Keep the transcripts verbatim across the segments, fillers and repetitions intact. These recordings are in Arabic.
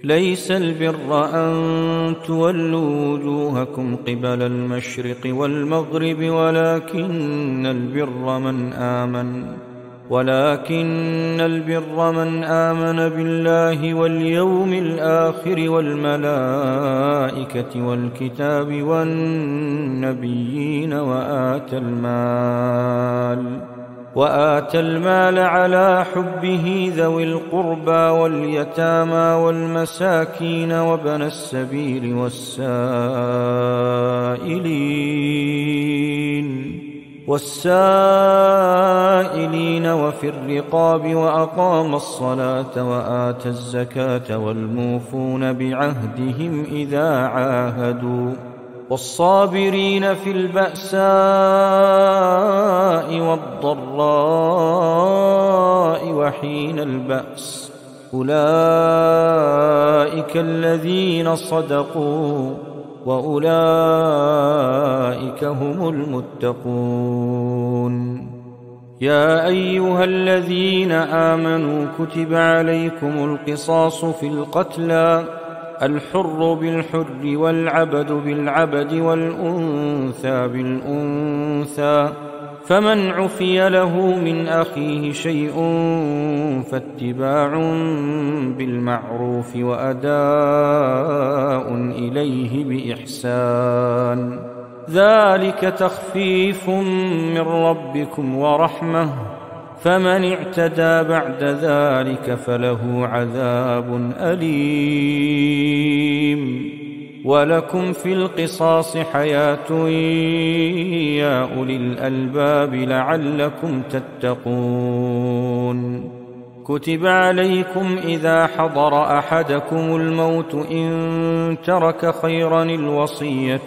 ليس البر أن تولوا وجوهكم قبل المشرق والمغرب ولكن البر من آمن ولكن البر من آمن بالله واليوم الآخر والملائكة والكتاب والنبيين وآتى المال وآتى المال على حبه ذوي القربى واليتامى والمساكين وابن السبيل والسائلين والسائلين وفي الرقاب وأقام الصلاة وآتى الزكاة والموفون بعهدهم إذا عاهدوا والصابرين في البأساء والضراء وحين البأس أولئك الذين صدقوا وأولئك هم المتقون. يا أيها الذين آمنوا كتب عليكم القصاص في القتلى الحر بالحر والعبد بالعبد والأنثى بالأنثى فمن عفي له من أخيه شيء فاتباع بالمعروف وأداء إليه بإحسان ذلك تخفيف من ربكم ورحمة فمن اعتدى بعد ذلك فله عذاب أليم. ولكم في القصاص حياة يا أولي الألباب لعلكم تتقون. كتب عليكم إذا حضر أحدكم الموت إن ترك خيرا الوصية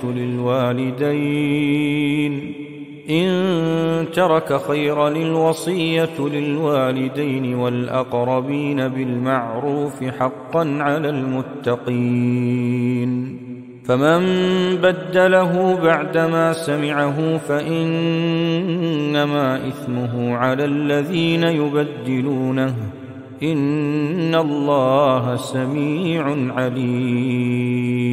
للوالدين إن ترك خيرا الوصية للوالدين والأقربين بالمعروف حقا على المتقين. فمن بدله بعدما سمعه فإنما إثمه على الذين يبدلونه إن الله سميع عليم.